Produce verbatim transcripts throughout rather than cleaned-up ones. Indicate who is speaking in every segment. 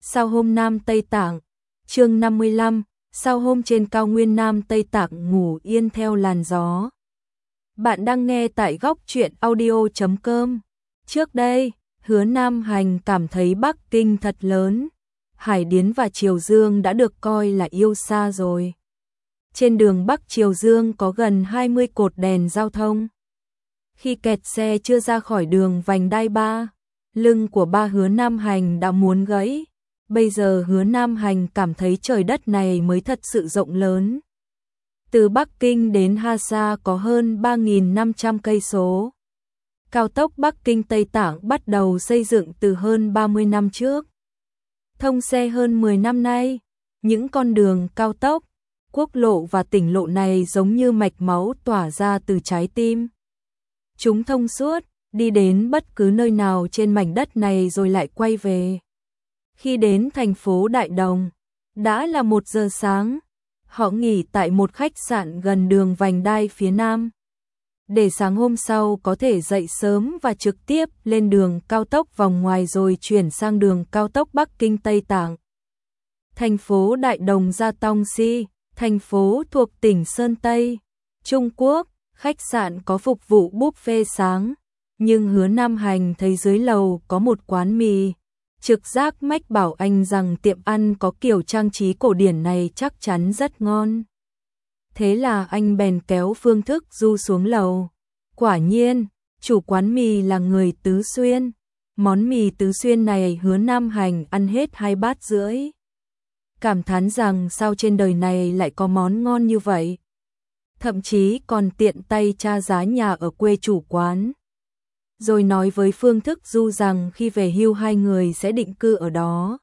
Speaker 1: Sao hôm Nam Tây Tạng, chương năm mươi lăm, sao hôm trên cao nguyên Nam Tây Tạng ngủ yên theo làn gió. Bạn đang nghe tại góc truyện audio chấm com. Trước đây, Hứa Nam Hành cảm thấy Bắc Kinh thật lớn. Hải Điến và Triều Dương đã được coi là yêu xa rồi. Trên đường Bắc Triều Dương có gần hai mươi cột đèn giao thông. Khi kẹt xe chưa ra khỏi đường vành đai ba, lưng của ba Hứa Nam Hành đã muốn gãy. Bây giờ Hứa Nam Hành cảm thấy trời đất này mới thật sự rộng lớn. Từ Bắc Kinh đến Hà Sa có hơn ba nghìn năm trăm cây số. Cao tốc Bắc Kinh Tây Tạng bắt đầu xây dựng từ hơn ba mươi năm trước. Thông xe hơn mười năm nay, những con đường cao tốc, quốc lộ và tỉnh lộ này giống như mạch máu tỏa ra từ trái tim. Chúng thông suốt, đi đến bất cứ nơi nào trên mảnh đất này rồi lại quay về. Khi đến thành phố Đại Đồng, đã là một giờ sáng, họ nghỉ tại một khách sạn gần đường vành đai phía Nam. Để sáng hôm sau có thể dậy sớm và trực tiếp lên đường cao tốc vòng ngoài rồi chuyển sang đường cao tốc Bắc Kinh Tây Tạng. Thành phố Đại Đồng Gia Tong Si, thành phố thuộc tỉnh Sơn Tây, Trung Quốc, khách sạn có phục vụ buffet sáng, nhưng Hứa Nam Hành thấy dưới lầu có một quán mì. Trực giác mách bảo anh rằng tiệm ăn có kiểu trang trí cổ điển này chắc chắn rất ngon. Thế là anh bèn kéo Phương Thức Du xuống lầu. Quả nhiên, chủ quán mì là người Tứ Xuyên. Món mì Tứ Xuyên này Hứa Nam Hành ăn hết hai bát rưỡi. Cảm thán rằng sao trên đời này lại có món ngon như vậy. Thậm chí còn tiện tay tra giá nhà ở quê chủ quán. Rồi nói với Phương Thức Du rằng khi về hưu hai người sẽ định cư ở đó.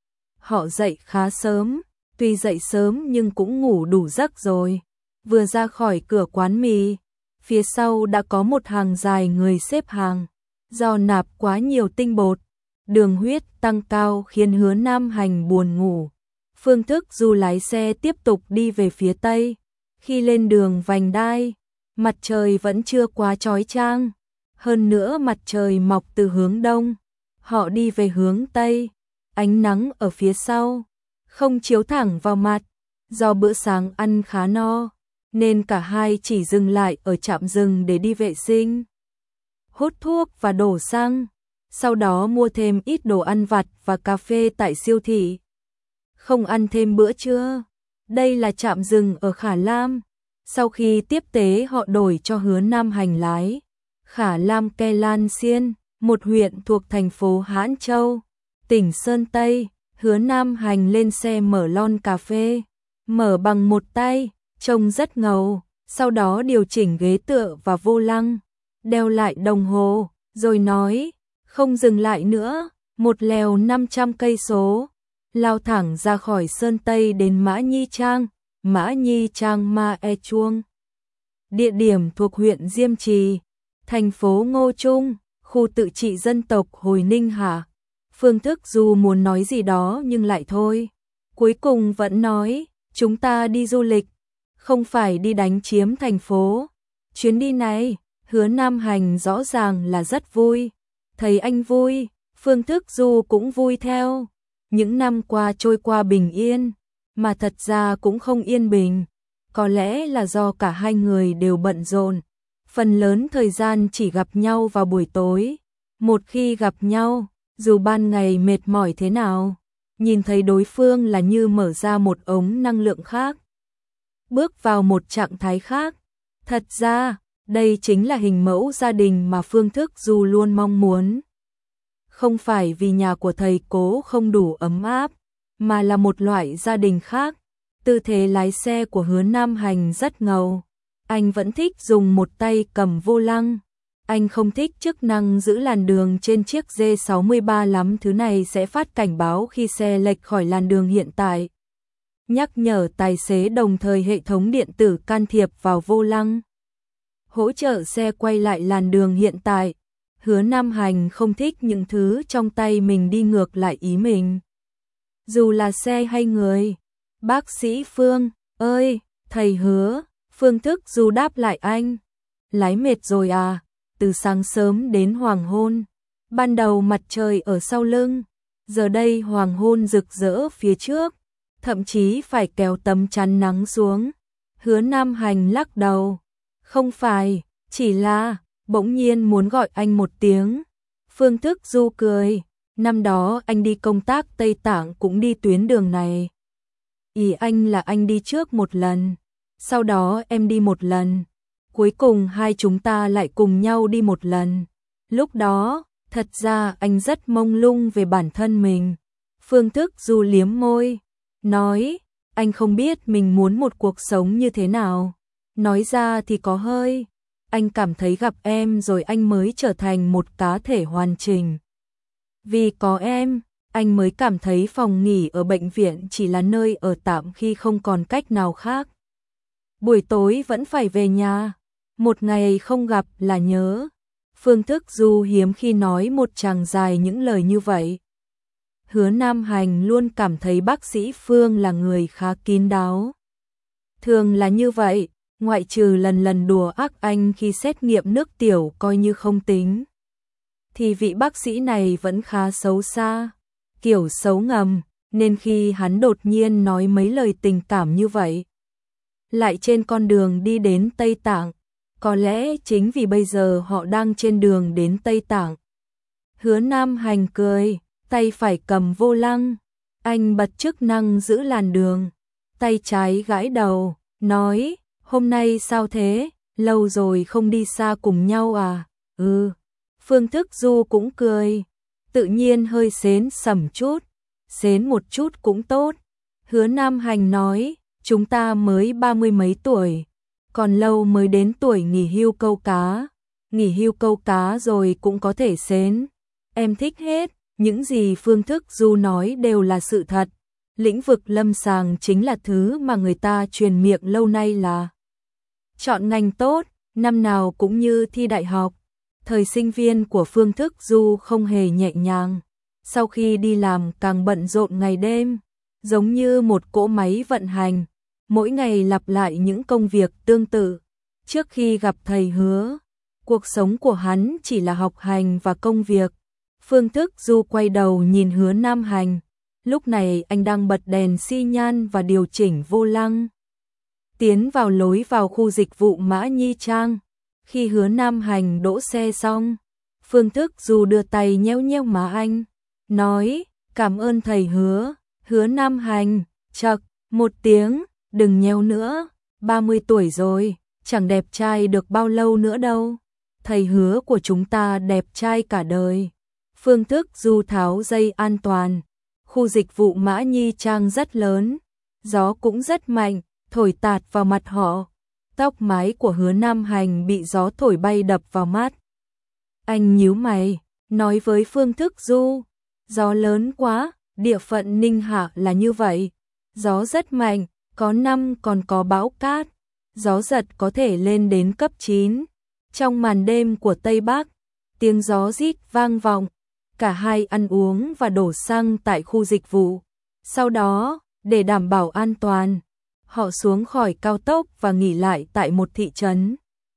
Speaker 1: Họ dậy khá sớm, tuy dậy sớm nhưng cũng ngủ đủ giấc rồi. Vừa ra khỏi cửa quán mì, phía sau đã có một hàng dài người xếp hàng. Do nạp quá nhiều tinh bột, đường huyết tăng cao khiến Hứa Nam Hành buồn ngủ. Phương Thức Du lái xe tiếp tục đi về phía Tây. Khi lên đường vành đai, mặt trời vẫn chưa quá chói chang. Hơn nữa mặt trời mọc từ hướng đông, họ đi về hướng Tây, ánh nắng ở phía sau, không chiếu thẳng vào mặt, do bữa sáng ăn khá no, nên cả hai chỉ dừng lại ở trạm dừng để đi vệ sinh, hút thuốc và đổ xăng, sau đó mua thêm ít đồ ăn vặt và cà phê tại siêu thị. Không ăn thêm bữa trưa, đây là trạm dừng ở Khả Lam, sau khi tiếp tế họ đổi cho Hứa Nam Hành lái. Khả Lam Ke Lan Xiên, một huyện thuộc thành phố Hãn Châu, tỉnh Sơn Tây. Hứa Nam Hành lên xe mở lon cà phê, mở bằng một tay, trông rất ngầu, sau đó điều chỉnh ghế tựa và vô lăng, đeo lại đồng hồ, rồi nói, không dừng lại nữa, một lèo năm trăm cây số, lao thẳng ra khỏi Sơn Tây đến Mã Nhi Trang, Mã Nhi Trang Ma E Chuông. Địa điểm thuộc huyện Diêm Trì, thành phố Ngô Trung, khu tự trị dân tộc Hồi Ninh Hà. Phương Thức Du muốn nói gì đó nhưng lại thôi. Cuối cùng vẫn nói, chúng ta đi du lịch, không phải đi đánh chiếm thành phố. Chuyến đi này, Hứa Nam Hành rõ ràng là rất vui. Thấy anh vui, Phương Thức Du cũng vui theo. Những năm qua trôi qua bình yên, mà thật ra cũng không yên bình. Có lẽ là do cả hai người đều bận rộn. Phần lớn thời gian chỉ gặp nhau vào buổi tối. Một khi gặp nhau, dù ban ngày mệt mỏi thế nào, nhìn thấy đối phương là như mở ra một ống năng lượng khác, bước vào một trạng thái khác. Thật ra, đây chính là hình mẫu gia đình mà Phương Thức Du luôn mong muốn. Không phải vì nhà của thầy Cố không đủ ấm áp, mà là một loại gia đình khác. Tư thế lái xe của Hứa Nam Hành rất ngầu. Anh vẫn thích dùng một tay cầm vô lăng. Anh không thích chức năng giữ làn đường trên chiếc D sáu mươi ba lắm, thứ này sẽ phát cảnh báo khi xe lệch khỏi làn đường hiện tại. Nhắc nhở tài xế, đồng thời hệ thống điện tử can thiệp vào vô lăng, hỗ trợ xe quay lại làn đường hiện tại. Hứa Nam Hành không thích những thứ trong tay mình đi ngược lại ý mình. Dù là xe hay người. Bác sĩ Phương, ơi, thầy Hứa. Phương Thức Du đáp lại anh. Lái mệt rồi à? Từ sáng sớm đến hoàng hôn. Ban đầu mặt trời ở sau lưng, Giờ đây hoàng hôn rực rỡ phía trước, thậm chí phải kéo tấm chắn nắng xuống. Hứa Nam Hành lắc đầu. Không phải, chỉ là, bỗng nhiên muốn gọi anh một tiếng. Phương Thức Du cười. Năm đó anh đi công tác Tây Tạng cũng đi tuyến đường này. Ý anh là anh đi trước một lần, sau đó em đi một lần. Cuối cùng hai chúng ta lại cùng nhau đi một lần. Lúc đó, thật ra anh rất mông lung về bản thân mình. Phương Thức Du liếm môi, nói, anh không biết mình muốn một cuộc sống như thế nào. Nói ra thì có hơi, anh cảm thấy gặp em rồi anh mới trở thành một cá thể hoàn chỉnh. Vì có em, anh mới cảm thấy phòng nghỉ ở bệnh viện chỉ là nơi ở tạm khi không còn cách nào khác. Buổi tối vẫn phải về nhà, một ngày không gặp là nhớ. Phương Thức Du hiếm khi nói một tràng dài những lời như vậy. Hứa Nam Hành luôn cảm thấy bác sĩ Phương là người khá kín đáo. Thường là như vậy, ngoại trừ lần lần đùa ác anh khi xét nghiệm nước tiểu coi như không tính, thì vị bác sĩ này vẫn khá xấu xa, kiểu xấu ngầm, nên khi hắn đột nhiên nói mấy lời tình cảm như vậy, lại trên con đường đi đến Tây Tạng, có lẽ chính vì bây giờ họ đang trên đường đến Tây Tạng. Hứa Nam Hành cười, tay phải cầm vô lăng, anh bật chức năng giữ làn đường, tay trái gãi đầu, nói, hôm nay sao thế, lâu rồi không đi xa cùng nhau à, ừ. Phương Thức Du cũng cười, tự nhiên hơi sến sẩm chút, sến một chút cũng tốt. Hứa Nam Hành nói, chúng ta mới ba mươi mấy tuổi, còn lâu mới đến tuổi nghỉ hưu câu cá, nghỉ hưu câu cá rồi cũng có thể sến. Em thích hết, những gì Phương Thức Du nói đều là sự thật. Lĩnh vực lâm sàng chính là thứ mà người ta truyền miệng lâu nay là chọn ngành tốt, năm nào cũng như thi đại học. Thời sinh viên của Phương Thức Du không hề nhẹ nhàng, sau khi đi làm càng bận rộn ngày đêm, giống như một cỗ máy vận hành, mỗi ngày lặp lại những công việc tương tự. Trước khi gặp thầy Hứa, cuộc sống của hắn chỉ là học hành và công việc. Phương Thức Du quay đầu nhìn Hứa Nam Hành, lúc này anh đang bật đèn xi nhan và điều chỉnh vô lăng. Tiến vào lối vào khu dịch vụ Mã Nhi Trang. Khi Hứa Nam Hành đỗ xe xong, Phương Thức Du đưa tay nhéo nhéo má anh, nói, cảm ơn thầy Hứa. Hứa Nam Hành, chậc, một tiếng, đừng nhéo nữa, ba mươi tuổi rồi, chẳng đẹp trai được bao lâu nữa đâu. Thầy Hứa của chúng ta đẹp trai cả đời. Phương Thức Du tháo dây an toàn. Khu dịch vụ Mã Nhi Trang rất lớn, gió cũng rất mạnh, thổi tạt vào mặt họ. Tóc mái của Hứa Nam Hành bị gió thổi bay đập vào mắt. Anh nhíu mày, nói với Phương Thức Du, gió lớn quá, địa phận Ninh Hạ là như vậy. Gió rất mạnh, có năm còn có bão cát, gió giật có thể lên đến cấp chín. Trong màn đêm của Tây Bắc, tiếng gió rít vang vọng, cả hai ăn uống và đổ xăng tại khu dịch vụ. Sau đó, để đảm bảo an toàn, họ xuống khỏi cao tốc và nghỉ lại tại một thị trấn.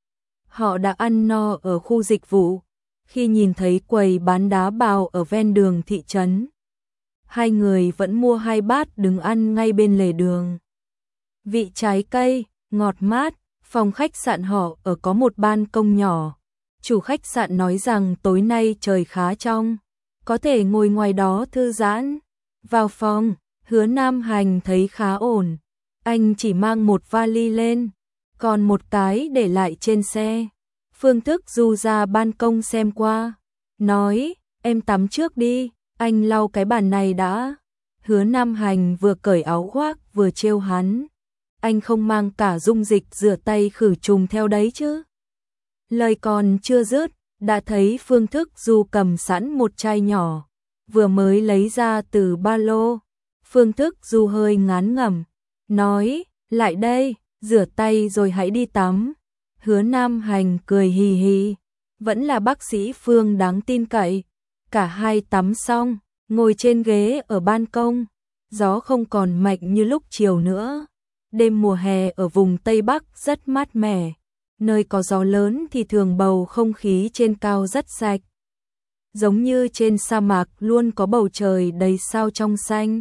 Speaker 1: Họ đã ăn no ở khu dịch vụ, khi nhìn thấy quầy bán đá bào ở ven đường thị trấn. Hai người vẫn mua hai bát đứng ăn ngay bên lề đường. Vị trái cây, ngọt mát, phòng khách sạn họ ở có một ban công nhỏ. Chủ khách sạn nói rằng tối nay trời khá trong, có thể ngồi ngoài đó thư giãn. Vào phòng, Hứa Nam Hành thấy khá ổn. Anh chỉ mang một vali lên, còn một cái để lại trên xe. Phương Thức Du ra ban công xem qua, nói, em tắm trước đi, anh lau cái bàn này đã. Hứa Nam Hành vừa cởi áo khoác vừa trêu hắn, anh không mang cả dung dịch rửa tay khử trùng theo đấy chứ. Lời còn chưa dứt, đã thấy Phương Thức Du cầm sẵn một chai nhỏ, vừa mới lấy ra từ ba lô. Phương Thức Du hơi ngán ngẩm, nói, lại đây, rửa tay rồi hãy đi tắm. Hứa Nam Hành cười hì hì, vẫn là bác sĩ Phương đáng tin cậy. Cả hai tắm xong, ngồi trên ghế ở ban công, gió không còn mạnh như lúc chiều nữa. Đêm mùa hè ở vùng Tây Bắc rất mát mẻ, nơi có gió lớn thì thường bầu không khí trên cao rất sạch. giống như trên sa mạc luôn có bầu trời đầy sao trong xanh.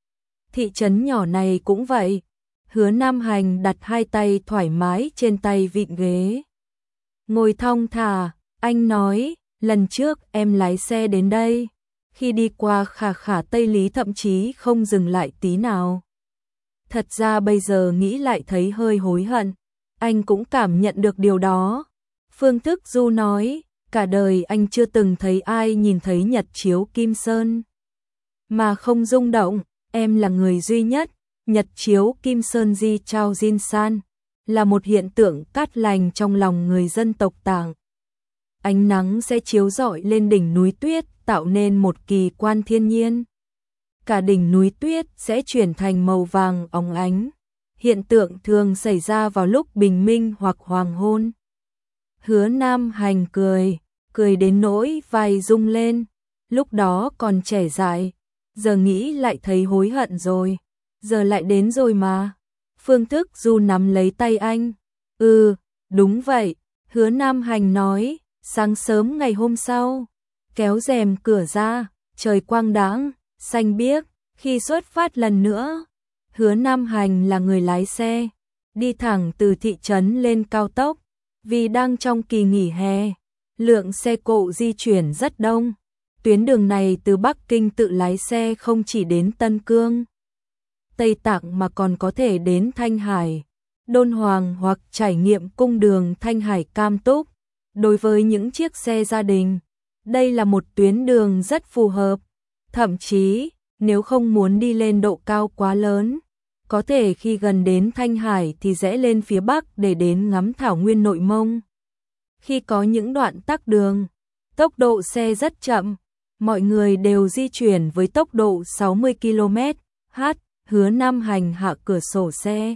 Speaker 1: Thị trấn nhỏ này cũng vậy. Hứa Nam Hành đặt hai tay thoải mái trên tay vịn ghế. Ngồi thong thả, anh nói, lần trước em lái xe đến đây. Khi đi qua Khả Khả Tây Lý thậm chí không dừng lại tí nào. Thật ra bây giờ nghĩ lại thấy hơi hối hận. Anh cũng cảm nhận được điều đó. Phương Thức Du nói, cả đời anh chưa từng thấy ai nhìn thấy nhật chiếu Kim Sơn mà không rung động. Em là người duy nhất. Nhật chiếu Kim Sơn Di Chao Jin San là một hiện tượng cát lành trong lòng người dân tộc Tạng. Ánh nắng sẽ chiếu rọi lên đỉnh núi tuyết, tạo nên một kỳ quan thiên nhiên. Cả đỉnh núi tuyết sẽ chuyển thành màu vàng óng ánh. Hiện tượng thường xảy ra vào lúc bình minh hoặc hoàng hôn. Hứa Nam Hành cười, cười đến nỗi vai rung lên. Lúc đó còn trẻ dại, giờ nghĩ lại thấy hối hận rồi. Giờ lại đến rồi mà. Phương Thức Du nắm lấy tay anh. Ừ, đúng vậy. Hứa Nam Hành nói. Sáng sớm ngày hôm sau, kéo rèm cửa ra, trời quang đãng, xanh biếc. Khi xuất phát lần nữa, Hứa Nam Hành là người lái xe, đi thẳng từ thị trấn lên cao tốc. Vì đang trong kỳ nghỉ hè, lượng xe cộ di chuyển rất đông. Tuyến đường này từ Bắc Kinh tự lái xe không chỉ đến Tân Cương, Tây Tạng mà còn có thể đến Thanh Hải, Đôn Hoàng hoặc trải nghiệm cung đường Thanh Hải Cam Túc. Đối với những chiếc xe gia đình, đây là một tuyến đường rất phù hợp. Thậm chí, nếu không muốn đi lên độ cao quá lớn, có thể khi gần đến Thanh Hải thì rẽ lên phía Bắc để đến ngắm thảo nguyên Nội Mông. Khi có những đoạn tắc đường, tốc độ xe rất chậm, mọi người đều di chuyển với tốc độ sáu mươi ki lô mét trên giờ. Hứa Nam Hành hạ cửa sổ xe.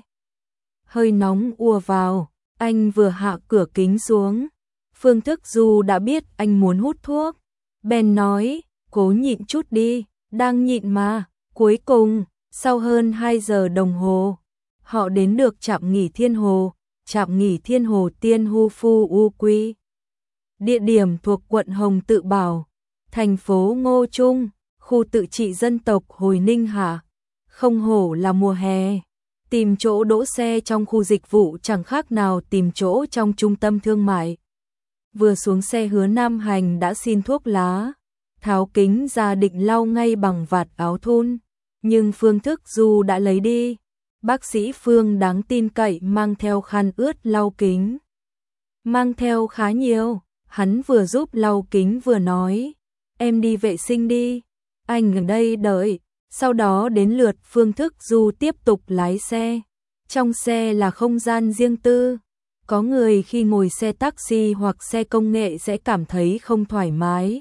Speaker 1: Hơi nóng ùa vào, anh vừa hạ cửa kính xuống. Phương Thức Du đã biết anh muốn hút thuốc. Bèn nói, cố nhịn chút đi, đang nhịn mà. Cuối cùng, sau hơn hai giờ đồng hồ, họ đến được trạm nghỉ Thiên Hồ, trạm nghỉ Thiên Hồ Tiên Hu Phu U Quy. Địa điểm thuộc quận Hồng Tự Bảo, thành phố Ngô Trung, khu tự trị dân tộc Hồi Ninh Hạ. Không hổ là mùa hè, tìm chỗ đỗ xe trong khu dịch vụ chẳng khác nào tìm chỗ trong trung tâm thương mại. Vừa xuống xe Hứa Nam Hành đã xin thuốc lá, tháo kính ra định lau ngay bằng vạt áo thun, nhưng Phương Thức Du đã lấy đi. Bác sĩ Phương đáng tin cậy mang theo khăn ướt lau kính. Mang theo khá nhiều, hắn vừa giúp lau kính vừa nói, em đi vệ sinh đi, anh ở đây đợi. Sau đó đến lượt Phương Thức Du tiếp tục lái xe. Trong xe là không gian riêng tư. Có người khi ngồi xe taxi hoặc xe công nghệ sẽ cảm thấy không thoải mái,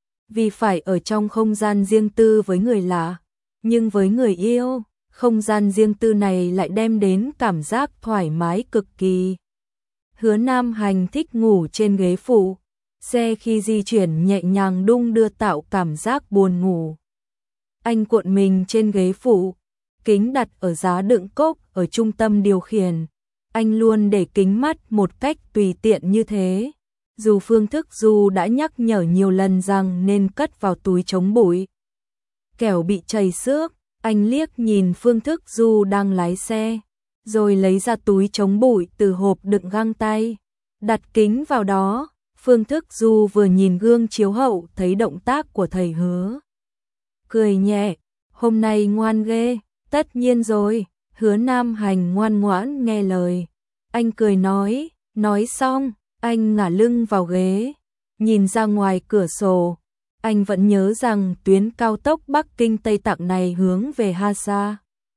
Speaker 1: vì phải ở trong không gian riêng tư với người lạ. Nhưng với người yêu, không gian riêng tư này lại đem đến cảm giác thoải mái cực kỳ. Hứa Nam Hành thích ngủ trên ghế phụ. Xe khi di chuyển nhẹ nhàng đung đưa tạo cảm giác buồn ngủ. Anh cuộn mình trên ghế phụ, kính đặt ở giá đựng cốc ở trung tâm điều khiển. Anh luôn để kính mắt một cách tùy tiện như thế. Dù Phương Thức Du đã nhắc nhở nhiều lần rằng nên cất vào túi chống bụi, kẻo bị chảy xước, anh liếc nhìn Phương Thức Du đang lái xe, rồi lấy ra túi chống bụi từ hộp đựng găng tay, đặt kính vào đó. Phương Thức Du vừa nhìn gương chiếu hậu thấy động tác của thầy Hứa, cười nhẹ, hôm nay ngoan ghê. Tất nhiên rồi. Hứa Nam Hành ngoan ngoãn nghe lời. Anh cười nói, nói xong, anh ngả lưng vào ghế, nhìn ra ngoài cửa sổ. Anh vẫn nhớ rằng tuyến cao tốc Bắc Kinh Tây Tạng này hướng về Ha Sa.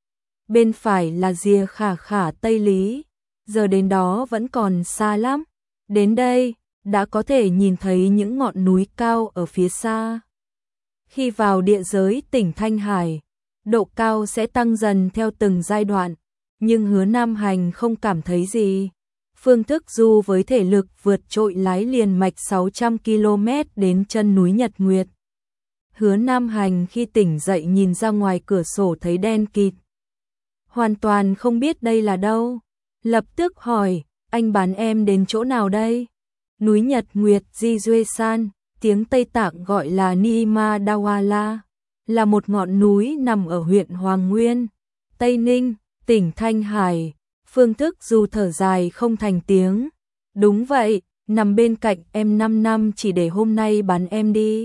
Speaker 1: Bên phải là rìa Khả Khả Tây Lý. Giờ đến đó vẫn còn xa lắm. Đến đây, đã có thể nhìn thấy những ngọn núi cao ở phía xa. Khi vào địa giới tỉnh Thanh Hải, độ cao sẽ tăng dần theo từng giai đoạn, nhưng Hứa Nam Hành không cảm thấy gì. Phương Thức Du với thể lực vượt trội lái liền mạch sáu trăm ki lô mét đến chân núi Nhật Nguyệt. Hứa Nam Hành khi tỉnh dậy nhìn ra ngoài cửa sổ thấy đen kịt, hoàn toàn không biết đây là đâu. Lập tức hỏi, anh bán em đến chỗ nào đây? Núi Nhật Nguyệt Di Duê San, tiếng Tây Tạng gọi là Nima Dawala, là một ngọn núi nằm ở huyện Hoàng Nguyên, Tây Ninh, tỉnh Thanh Hải. Phương Thức Du thở dài không thành tiếng. Đúng vậy, nằm bên cạnh em năm năm chỉ để hôm nay bắn em đi.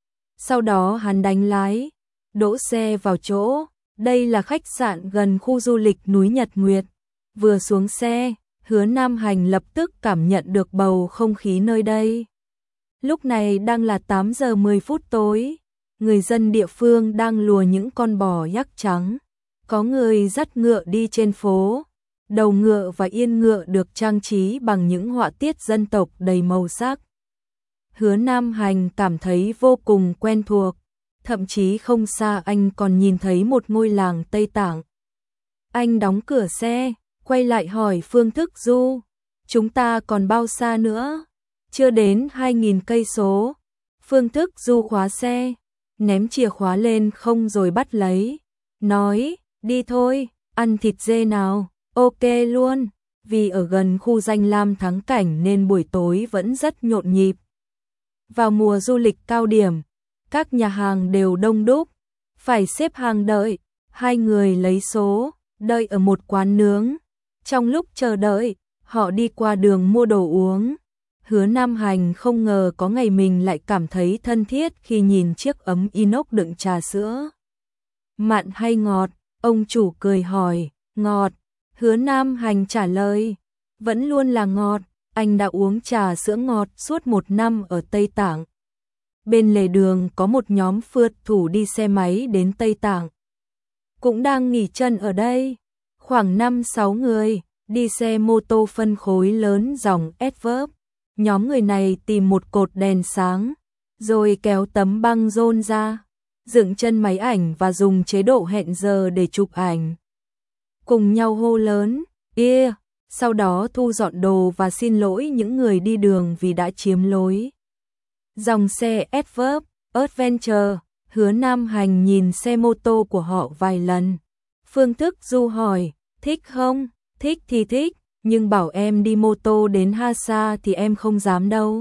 Speaker 1: Sau đó hắn đánh lái, đỗ xe vào chỗ. Đây là khách sạn gần khu du lịch núi Nhật Nguyệt. Vừa xuống xe, Hứa Nam Hành lập tức cảm nhận được bầu không khí nơi đây. Lúc này đang là tám giờ mười phút tối, người dân địa phương đang lùa những con bò yak trắng. Có người dắt ngựa đi trên phố, đầu ngựa và yên ngựa được trang trí bằng những họa tiết dân tộc đầy màu sắc. Hứa Nam Hành cảm thấy vô cùng quen thuộc, thậm chí không xa anh còn nhìn thấy một ngôi làng Tây Tạng. Anh đóng cửa xe, quay lại hỏi Phương Thức Du, chúng ta còn bao xa nữa? Chưa đến hai nghìn cây số. Phương Thức Du khóa xe, ném chìa khóa lên không rồi bắt lấy, nói, đi thôi, ăn thịt dê nào, ok luôn, vì ở gần khu danh lam thắng cảnh nên buổi tối vẫn rất nhộn nhịp. Vào mùa du lịch cao điểm, các nhà hàng đều đông đúc, phải xếp hàng đợi. Hai người lấy số, đợi ở một quán nướng. Trong lúc chờ đợi, họ đi qua đường mua đồ uống. Hứa Nam Hành không ngờ có ngày mình lại cảm thấy thân thiết khi nhìn chiếc ấm inox đựng trà sữa. Mặn hay ngọt? Ông chủ cười hỏi. Ngọt. Hứa Nam Hành trả lời. Vẫn luôn là ngọt, anh đã uống trà sữa ngọt suốt một năm ở Tây Tạng. Bên lề đường có một nhóm phượt thủ đi xe máy đến Tây Tạng. Cũng đang nghỉ chân ở đây. Khoảng năm sáu người, đi xe mô tô phân khối lớn dòng Adverb. Nhóm người này tìm một cột đèn sáng, rồi kéo tấm băng rôn ra, dựng chân máy ảnh và dùng chế độ hẹn giờ để chụp ảnh. Cùng nhau hô lớn, yeah, sau đó thu dọn đồ và xin lỗi những người đi đường vì đã chiếm lối. Dòng xe Adverb, Adventure, Hứa Nam Hành nhìn xe mô tô của họ vài lần. Phương Thức Du hỏi, thích không? Thích thì thích, nhưng bảo em đi mô tô đến Hasa thì em không dám đâu.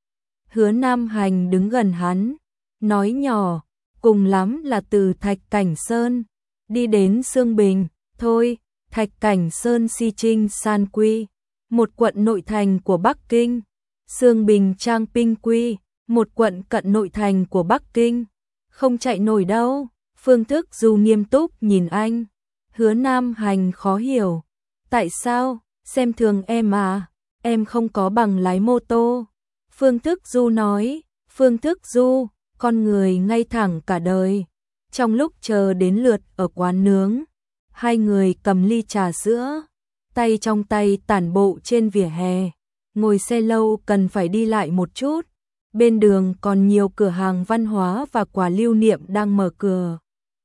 Speaker 1: Hứa Nam Hành đứng gần hắn, nói nhỏ, cùng lắm là từ Thạch Cảnh Sơn, đi đến Sương Bình, thôi, Thạch Cảnh Sơn Si Trinh San Quy, một quận nội thành của Bắc Kinh, Sương Bình Trang Pinh Quy, một quận cận nội thành của Bắc Kinh, không chạy nổi đâu. Phương Thức Du nghiêm túc nhìn anh. Hứa Nam Hành khó hiểu, tại sao? Xem thường em à, em không có bằng lái mô tô. Phương Thức Du nói, Phương Thức Du, con người ngay thẳng cả đời. Trong lúc chờ đến lượt ở quán nướng, hai người cầm ly trà sữa, tay trong tay tản bộ trên vỉa hè. Ngồi xe lâu cần phải đi lại một chút. Bên đường còn nhiều cửa hàng văn hóa và quà lưu niệm đang mở cửa.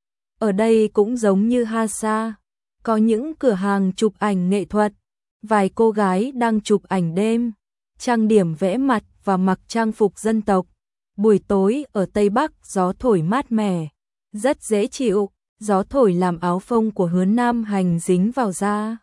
Speaker 1: Ở đây cũng giống như Hasa, có những cửa hàng chụp ảnh nghệ thuật. Vài cô gái đang chụp ảnh đêm, trang điểm vẽ mặt và mặc trang phục dân tộc. Buổi tối ở Tây Bắc gió thổi mát mẻ, rất dễ chịu, gió thổi làm áo phông của Hứa Nam Hành dính vào da.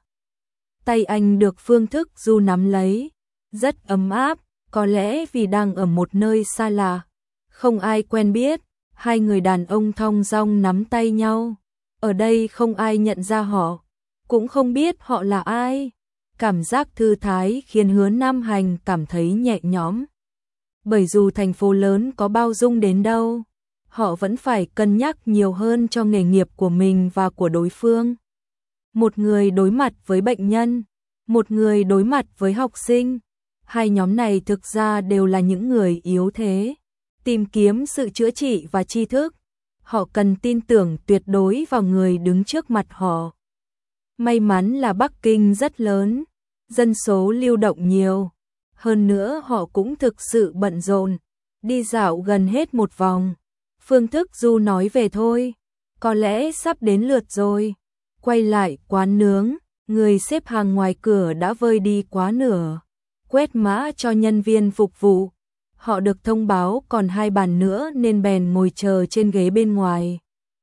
Speaker 1: Tay anh được Phương Thức Du nắm lấy, rất ấm áp, có lẽ vì đang ở một nơi xa lạ, không ai quen biết, hai người đàn ông thong dong nắm tay nhau. Ở đây không ai nhận ra họ, cũng không biết họ là ai. Cảm giác thư thái khiến Hứa Nam Hành cảm thấy nhẹ nhõm. Bởi dù thành phố lớn có bao dung đến đâu, họ vẫn phải cân nhắc nhiều hơn cho nghề nghiệp của mình và của đối phương. Một người đối mặt với bệnh nhân, một người đối mặt với học sinh. Hai nhóm này thực ra đều là những người yếu thế, tìm kiếm sự chữa trị và tri thức. Họ cần tin tưởng tuyệt đối vào người đứng trước mặt họ. May mắn là Bắc Kinh rất lớn, dân số lưu động nhiều. Hơn nữa họ cũng thực sự bận rộn, đi dạo gần hết một vòng. Phương Thức Du nói về thôi, có lẽ sắp đến lượt rồi. Quay lại quán nướng, người xếp hàng ngoài cửa đã vơi đi quá nửa. Quét mã cho nhân viên phục vụ. Họ được thông báo còn hai bàn nữa nên bèn ngồi chờ trên ghế bên ngoài.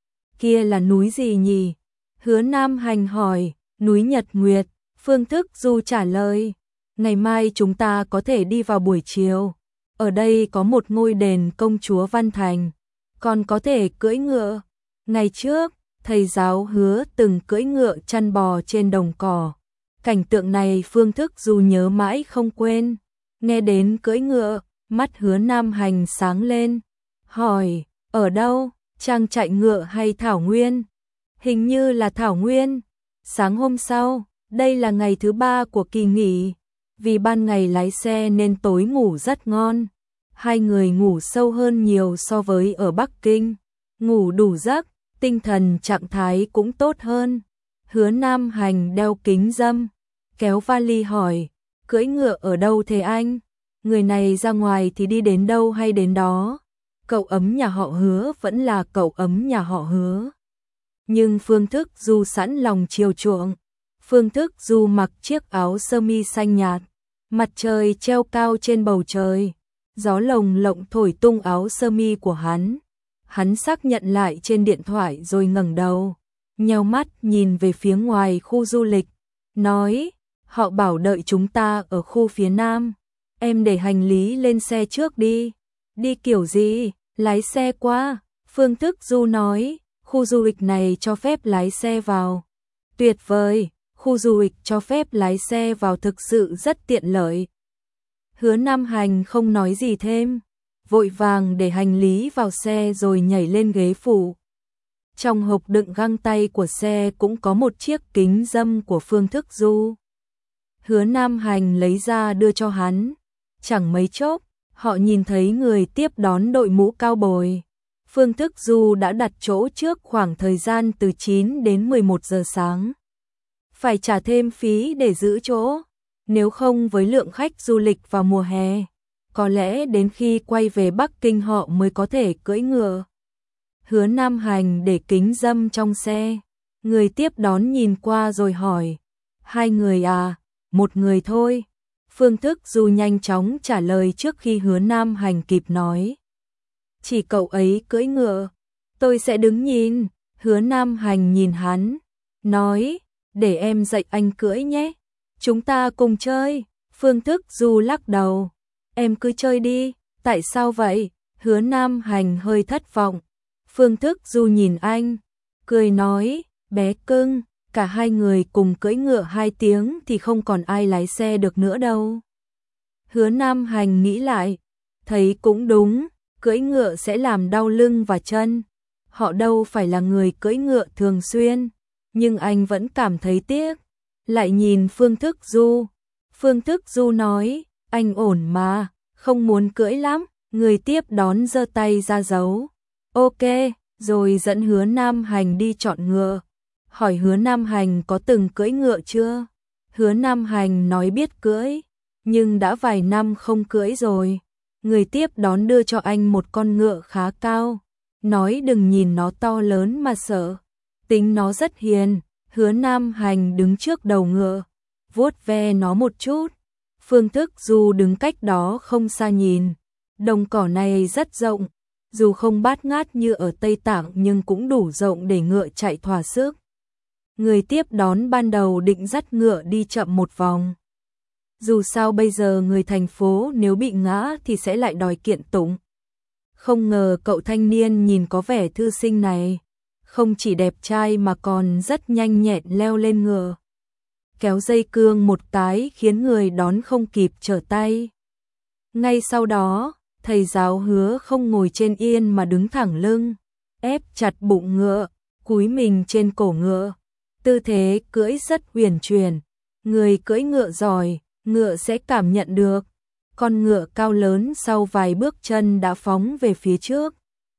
Speaker 1: Kia là núi gì nhỉ? Hứa Nam Hành hỏi. Núi Nhật Nguyệt. Phương Thức Du trả lời. Ngày mai chúng ta có thể đi vào buổi chiều. ở đây có một ngôi đền công chúa Văn Thành, còn có thể cưỡi ngựa. Ngày trước, thầy giáo Hứa từng cưỡi ngựa chăn bò trên đồng cỏ. Cảnh tượng này Phương Thức Du nhớ mãi không quên. Nghe đến cưỡi ngựa, mắt Hứa Nam Hành sáng lên. Hỏi, ở đâu? Trang trại ngựa hay thảo nguyên? Hình như là thảo nguyên. Sáng hôm sau, đây là ngày thứ ba của kỳ nghỉ. Vì ban ngày lái xe nên tối ngủ rất ngon. Hai người ngủ sâu hơn nhiều so với ở Bắc Kinh. Ngủ đủ giấc, tinh thần trạng thái cũng tốt hơn. Hứa Nam Hành đeo kính râm, kéo vali hỏi, cưỡi ngựa ở đâu thế anh? Người này ra ngoài thì đi đến đâu hay đến đó? Cậu ấm nhà họ Hứa vẫn là cậu ấm nhà họ Hứa. Nhưng Phương Thức Du sẵn lòng chiều chuộng. Phương Thức Du mặc chiếc áo sơ mi xanh nhạt, mặt trời treo cao trên bầu trời, gió lồng lộng thổi tung áo sơ mi của hắn. Hắn xác nhận lại trên điện thoại rồi ngẩng đầu, nheo mắt nhìn về phía ngoài khu du lịch, nói, họ bảo đợi chúng ta ở khu phía nam, em để hành lý lên xe trước đi. Đi kiểu gì? Lái xe qua. Phương Thức Du nói, khu du lịch này cho phép lái xe vào. Tuyệt vời, khu du lịch cho phép lái xe vào thực sự rất tiện lợi. Hứa Nam Hành không nói gì thêm, vội vàng để hành lý vào xe rồi nhảy lên ghế phụ. Trong hộp đựng găng tay của xe cũng có một chiếc kính râm của Phương Thức Du. Hứa Nam Hành lấy ra đưa cho hắn. Chẳng mấy chốc, họ nhìn thấy người tiếp đón đội mũ cao bồi. Phương Thức Du đã đặt chỗ trước khoảng thời gian từ chín đến mười một giờ sáng. Phải trả thêm phí để giữ chỗ, nếu không với lượng khách du lịch vào mùa hè, có lẽ đến khi quay về Bắc Kinh họ mới có thể cưỡi ngựa. Hứa Nam Hành để kính râm trong xe, người tiếp đón nhìn qua rồi hỏi, hai người à? Một người thôi. Phương Thức Du nhanh chóng trả lời trước khi Hứa Nam Hành kịp nói. Chỉ cậu ấy cưỡi ngựa, tôi sẽ đứng nhìn. Hứa Nam Hành nhìn hắn, nói, để em dạy anh cưỡi nhé, chúng ta cùng chơi. Phương Thức Du lắc đầu, em cứ chơi đi. Tại sao vậy? Hứa Nam Hành hơi thất vọng. Phương Thức Du nhìn anh, cười nói, bé cưng, cả hai người cùng cưỡi ngựa hai tiếng thì không còn ai lái xe được nữa đâu. Hứa Nam Hành nghĩ lại, thấy cũng đúng, cưỡi ngựa sẽ làm đau lưng và chân. Họ đâu phải là người cưỡi ngựa thường xuyên, nhưng anh vẫn cảm thấy tiếc. Lại nhìn Phương Thức Du. Phương Thức Du nói, anh ổn mà, không muốn cưỡi lắm. Người tiếp đón giơ tay ra dấu. Ok, rồi dẫn Hứa Nam Hành đi chọn ngựa. Hỏi Hứa Nam Hành có từng cưỡi ngựa chưa? Hứa Nam Hành nói biết cưỡi, nhưng đã vài năm không cưỡi rồi. Người tiếp đón đưa cho anh một con ngựa khá cao, nói đừng nhìn nó to lớn mà sợ, tính nó rất hiền. Hứa Nam Hành đứng trước đầu ngựa, vuốt ve nó một chút. Phương Thức Du đứng cách đó không xa nhìn. Đồng cỏ này rất rộng, dù không bát ngát như ở Tây Tạng nhưng cũng đủ rộng để ngựa chạy thỏa sức. Người tiếp đón ban đầu định dắt ngựa đi chậm một vòng. Dù sao bây giờ người thành phố nếu bị ngã thì sẽ lại đòi kiện tụng. Không ngờ cậu thanh niên nhìn có vẻ thư sinh này, không chỉ đẹp trai mà còn rất nhanh nhẹn leo lên ngựa. Kéo dây cương một cái khiến người đón không kịp trở tay. Ngay sau đó, thầy giáo Hứa không ngồi trên yên mà đứng thẳng lưng, ép chặt bụng ngựa, cúi mình trên cổ ngựa. Tư thế cưỡi rất huyền chuyển, người cưỡi ngựa giỏi, ngựa sẽ cảm nhận được. Con ngựa cao lớn sau vài bước chân đã phóng về phía trước.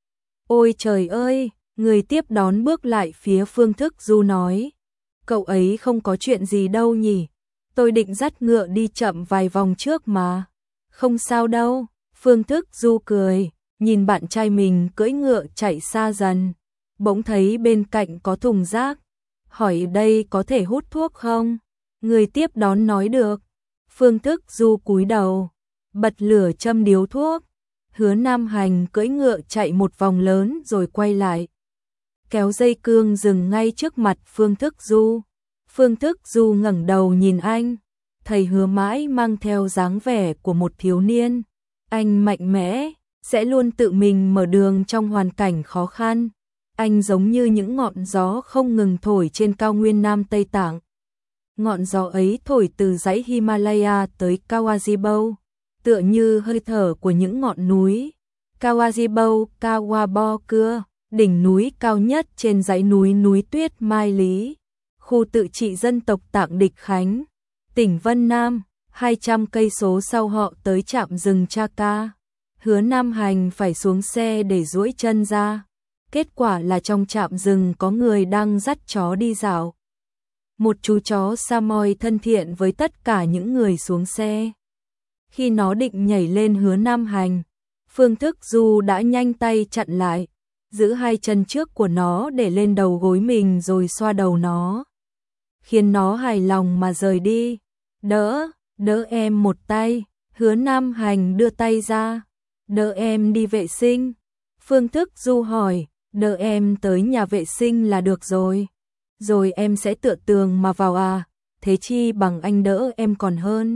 Speaker 1: Ôi trời ơi, người tiếp đón bước lại phía Phương Thức Du nói, cậu ấy không có chuyện gì đâu nhỉ, tôi định dắt ngựa đi chậm vài vòng trước mà. Không sao đâu. Phương Thức Du cười, nhìn bạn trai mình cưỡi ngựa chạy xa dần, bỗng thấy bên cạnh có thùng rác, hỏi đây có thể hút thuốc không? Người tiếp đón nói được. Phương Thức Du cúi đầu, bật lửa châm điếu thuốc. Hứa Nam Hành cưỡi ngựa chạy một vòng lớn rồi quay lại, kéo dây cương dừng ngay trước mặt Phương Thức Du. Phương Thức Du ngẩng đầu nhìn anh, thầy Hứa mãi mang theo dáng vẻ của một thiếu niên. Anh mạnh mẽ, sẽ luôn tự mình mở đường trong hoàn cảnh khó khăn. Anh giống như những ngọn gió không ngừng thổi trên cao nguyên Nam Tây Tạng. Ngọn gió ấy thổi từ dãy Himalaya tới Kawajibo, tựa như hơi thở của những ngọn núi. Kawajibo, Kawabo Cưa, đỉnh núi cao nhất trên dãy núi núi tuyết Mai Lý, khu tự trị dân tộc Tạng Địch Khánh, tỉnh Vân Nam. hai trăm cây số sau họ tới trạm rừng Chaka. Hứa Nam Hành phải xuống xe để duỗi chân ra. Kết quả là trong trạm rừng có người đang dắt chó đi dạo. Một chú chó Samoy thân thiện với tất cả những người xuống xe. Khi nó định nhảy lên Hứa Nam Hành, Phương Thức Du đã nhanh tay chặn lại, giữ hai chân trước của nó để lên đầu gối mình rồi xoa đầu nó, khiến nó hài lòng mà rời đi. Đỡ, đỡ em một tay. Hứa Nam Hành đưa tay ra. Đỡ em đi vệ sinh. Phương Thức Du hỏi. Đỡ em tới nhà vệ sinh là được rồi. Rồi em sẽ tựa tường mà vào à, thế chi bằng anh đỡ em còn hơn.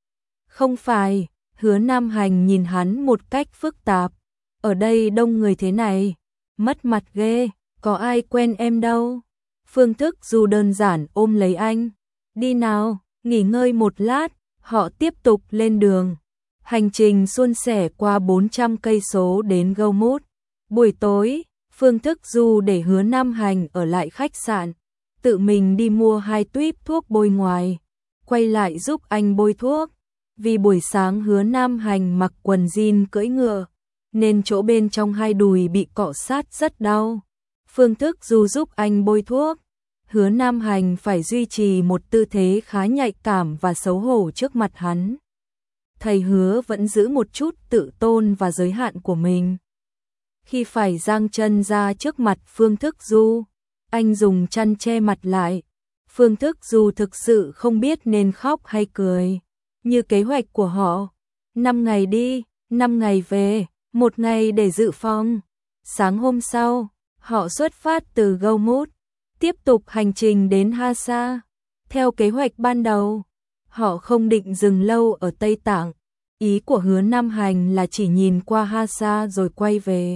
Speaker 1: Không phải. Hứa Nam Hành nhìn hắn một cách phức tạp. Ở đây đông người thế này, mất mặt ghê, có ai quen em đâu. Phương Thức Du đơn giản ôm lấy anh. Đi nào, nghỉ ngơi một lát. Họ tiếp tục lên đường. Hành trình suôn sẻ qua bốn trăm cây số đến Gomut. Buổi tối, Phương Thức Du để Hứa Nam Hành ở lại khách sạn, tự mình đi mua hai tuýp thuốc bôi ngoài, quay lại giúp anh bôi thuốc. Vì buổi sáng Hứa Nam Hành mặc quần jean cưỡi ngựa, nên chỗ bên trong hai đùi bị cọ sát rất đau. Phương Thức Du giúp anh bôi thuốc. Hứa Nam Hành phải duy trì một tư thế khá nhạy cảm và xấu hổ trước mặt hắn. Thầy Hứa vẫn giữ một chút tự tôn và giới hạn của mình. Khi phải giang chân ra trước mặt Phương Thức Du, anh dùng chăn che mặt lại. Phương Thức Du thực sự không biết nên khóc hay cười. Như kế hoạch của họ, năm ngày đi, năm ngày về, một ngày để dự phòng. Sáng hôm sau, họ xuất phát từ Gomut, tiếp tục hành trình đến Hasa. Theo kế hoạch ban đầu, họ không định dừng lâu ở Tây Tạng. Ý của Hứa Nam Hành là chỉ nhìn qua Hasa rồi quay về.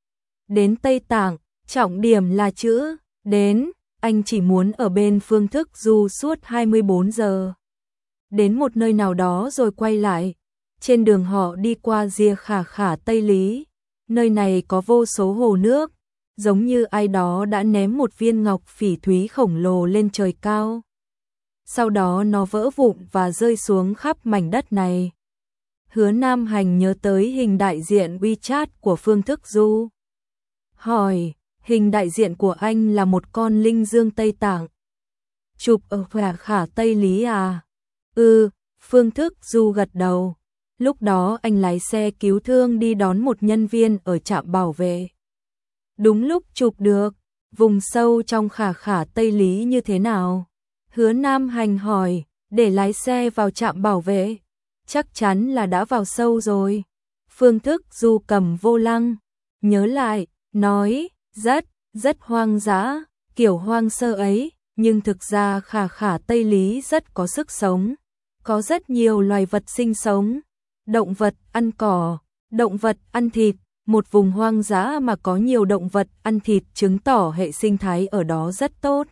Speaker 1: Đến Tây Tạng, trọng điểm là chữ đến, anh chỉ muốn ở bên Phương Thức Du suốt hai mươi bốn giờ. Đến một nơi nào đó rồi quay lại. Trên đường họ đi qua Ria Khả Khả Tây Lý. Nơi này có vô số hồ nước, giống như ai đó đã ném một viên ngọc phỉ thúy khổng lồ lên trời cao. Sau đó nó vỡ vụn và rơi xuống khắp mảnh đất này. Hứa Nam Hành nhớ tới hình đại diện WeChat của Phương Thức Du. Hỏi, hình đại diện của anh là một con linh dương Tây Tạng. Chụp ở Khả Khả Tây Lý à? Ừ, Phương Thức Du gật đầu. Lúc đó anh lái xe cứu thương đi đón một nhân viên ở trạm bảo vệ. Đúng lúc chụp được. Vùng sâu trong Khả Khả Tây Lý như thế nào? Hứa Nam Hành hỏi. Để lái xe vào trạm bảo vệ, chắc chắn là đã vào sâu rồi. Phương Thức Du cầm vô lăng, nhớ lại, nói, rất, rất hoang dã, kiểu hoang sơ ấy, nhưng thực ra Khả Khả Tây Lý rất có sức sống, có rất nhiều loài vật sinh sống, động vật ăn cỏ, động vật ăn thịt, một vùng hoang dã mà có nhiều động vật ăn thịt chứng tỏ hệ sinh thái ở đó rất tốt.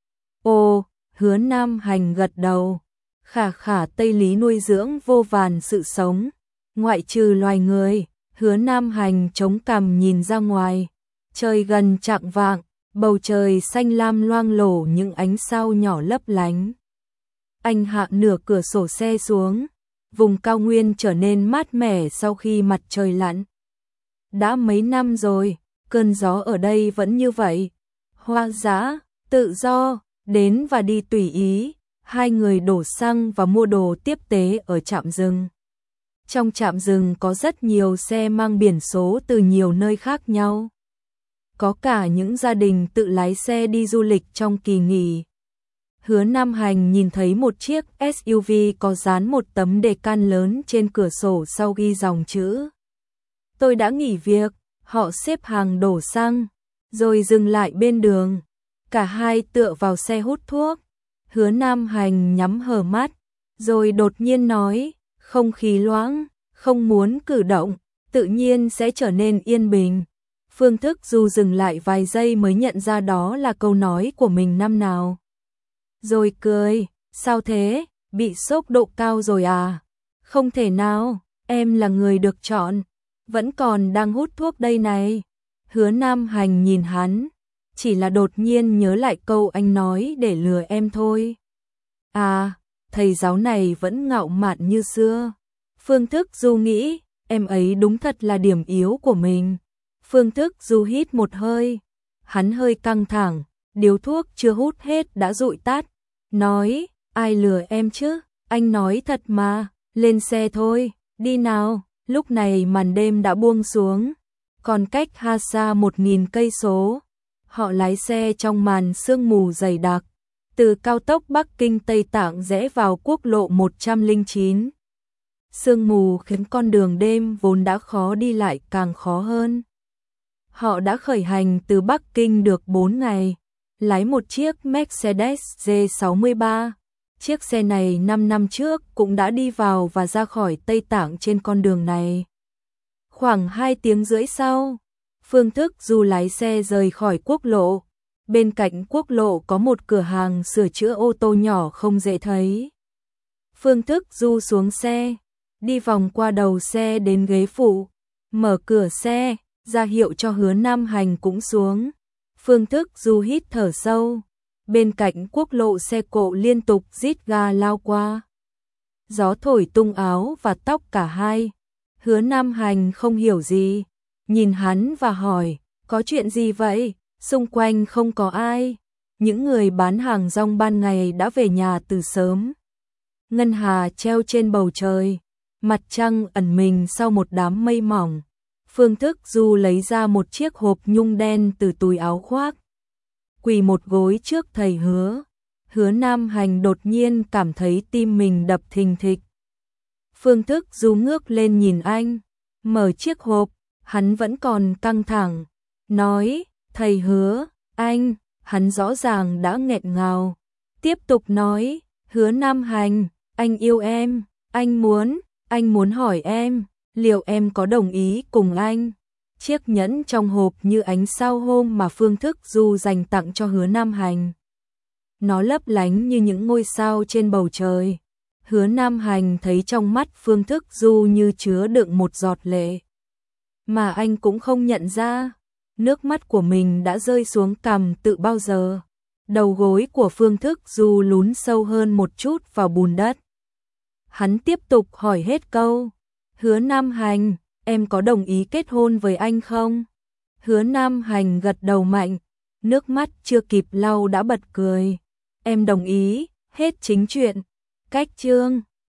Speaker 1: Ồ, Hứa Nam Hành gật đầu. Khả Khả Tây Lý nuôi dưỡng vô vàn sự sống, ngoại trừ loài người. Hứa Nam Hành chống cằm nhìn ra ngoài, trời gần chạng vạng, bầu trời xanh lam loang lổ những ánh sao nhỏ lấp lánh. Anh hạ nửa cửa sổ xe xuống, vùng cao nguyên trở nên mát mẻ sau khi mặt trời lặn. Đã mấy năm rồi, cơn gió ở đây vẫn như vậy, hoang dã, tự do, đến và đi tùy ý. Hai người đổ xăng và mua đồ tiếp tế ở trạm rừng. Trong trạm rừng có rất nhiều xe mang biển số từ nhiều nơi khác nhau. Có cả những gia đình tự lái xe đi du lịch trong kỳ nghỉ. Hứa Nam Hành nhìn thấy một chiếc ét u vê có dán một tấm đề can lớn trên cửa sổ sau ghi dòng chữ. Tôi đã nghỉ việc. Họ xếp hàng đổ xăng, rồi dừng lại bên đường. Cả hai tựa vào xe hút thuốc. Hứa Nam Hành nhắm hờ mắt, rồi đột nhiên nói, không khí loãng, không muốn cử động, tự nhiên sẽ trở nên yên bình. Phương Thức Du dừng lại vài giây mới nhận ra đó là câu nói của mình năm nào. Rồi cười, sao thế, bị sốc độ cao rồi à? Không thể nào, em là người được chọn, vẫn còn đang hút thuốc đây này. Hứa Nam Hành nhìn hắn, chỉ là đột nhiên nhớ lại câu anh nói để lừa em thôi. À, thầy giáo này vẫn ngạo mạn như xưa. Phương Thức Du nghĩ, em ấy đúng thật là điểm yếu của mình. Phương Thức Du hít một hơi, hắn hơi căng thẳng, điếu thuốc chưa hút hết đã dụi tắt, nói, ai lừa em chứ, anh nói thật mà, lên xe thôi, đi nào. Lúc này màn đêm đã buông xuống, còn cách Ha Sa một nghìn cây số. Họ lái xe trong màn sương mù dày đặc, từ cao tốc Bắc Kinh Tây Tạng rẽ vào quốc lộ một trăm lẻ chín. Sương mù khiến con đường đêm vốn đã khó đi lại càng khó hơn. Họ đã khởi hành từ Bắc Kinh được bốn ngày, lái một chiếc Mercedes G sáu mươi ba. Chiếc xe này năm năm trước cũng đã đi vào và ra khỏi Tây Tạng trên con đường này. Khoảng hai tiếng rưỡi sau, Phương Thức Du lái xe rời khỏi quốc lộ. Bên cạnh quốc lộ có một cửa hàng sửa chữa ô tô nhỏ không dễ thấy. Phương Thức Du xuống xe, đi vòng qua đầu xe đến ghế phụ, mở cửa xe, ra hiệu cho Hứa Nam Hành cũng xuống. Phương Thức Du hít thở sâu, bên cạnh quốc lộ xe cộ liên tục rít ga lao qua. Gió thổi tung áo và tóc cả hai. Hứa Nam Hành không hiểu gì, nhìn hắn và hỏi, có chuyện gì vậy? Xung quanh không có ai. Những người bán hàng rong ban ngày đã về nhà từ sớm. Ngân hà treo trên bầu trời, mặt trăng ẩn mình sau một đám mây mỏng. Phương Thức Du lấy ra một chiếc hộp nhung đen từ túi áo khoác, quỳ một gối trước thầy Hứa. Hứa Nam Hành đột nhiên cảm thấy tim mình đập thình thịch. Phương Thức Du ngước lên nhìn anh, mở chiếc hộp, hắn vẫn còn căng thẳng, nói, thầy Hứa, anh, hắn rõ ràng đã nghẹn ngào. Tiếp tục nói, Hứa Nam Hành, anh yêu em, anh muốn, anh muốn hỏi em, liệu em có đồng ý cùng anh? Chiếc nhẫn trong hộp như ánh sao hôm mà Phương Thức Du dành tặng cho Hứa Nam Hành. Nó lấp lánh như những ngôi sao trên bầu trời. Hứa Nam Hành thấy trong mắt Phương Thức Du như chứa đựng một giọt lệ, mà anh cũng không nhận ra. Nước mắt của mình đã rơi xuống cằm tự bao giờ. Đầu gối của Phương Thức Du lún sâu hơn một chút vào bùn đất. Hắn tiếp tục hỏi hết câu, Hứa Nam Hành, em có đồng ý kết hôn với anh không? Hứa Nam Hành gật đầu mạnh, nước mắt chưa kịp lau đã bật cười. Em đồng ý, hết chính chuyện. Cách chương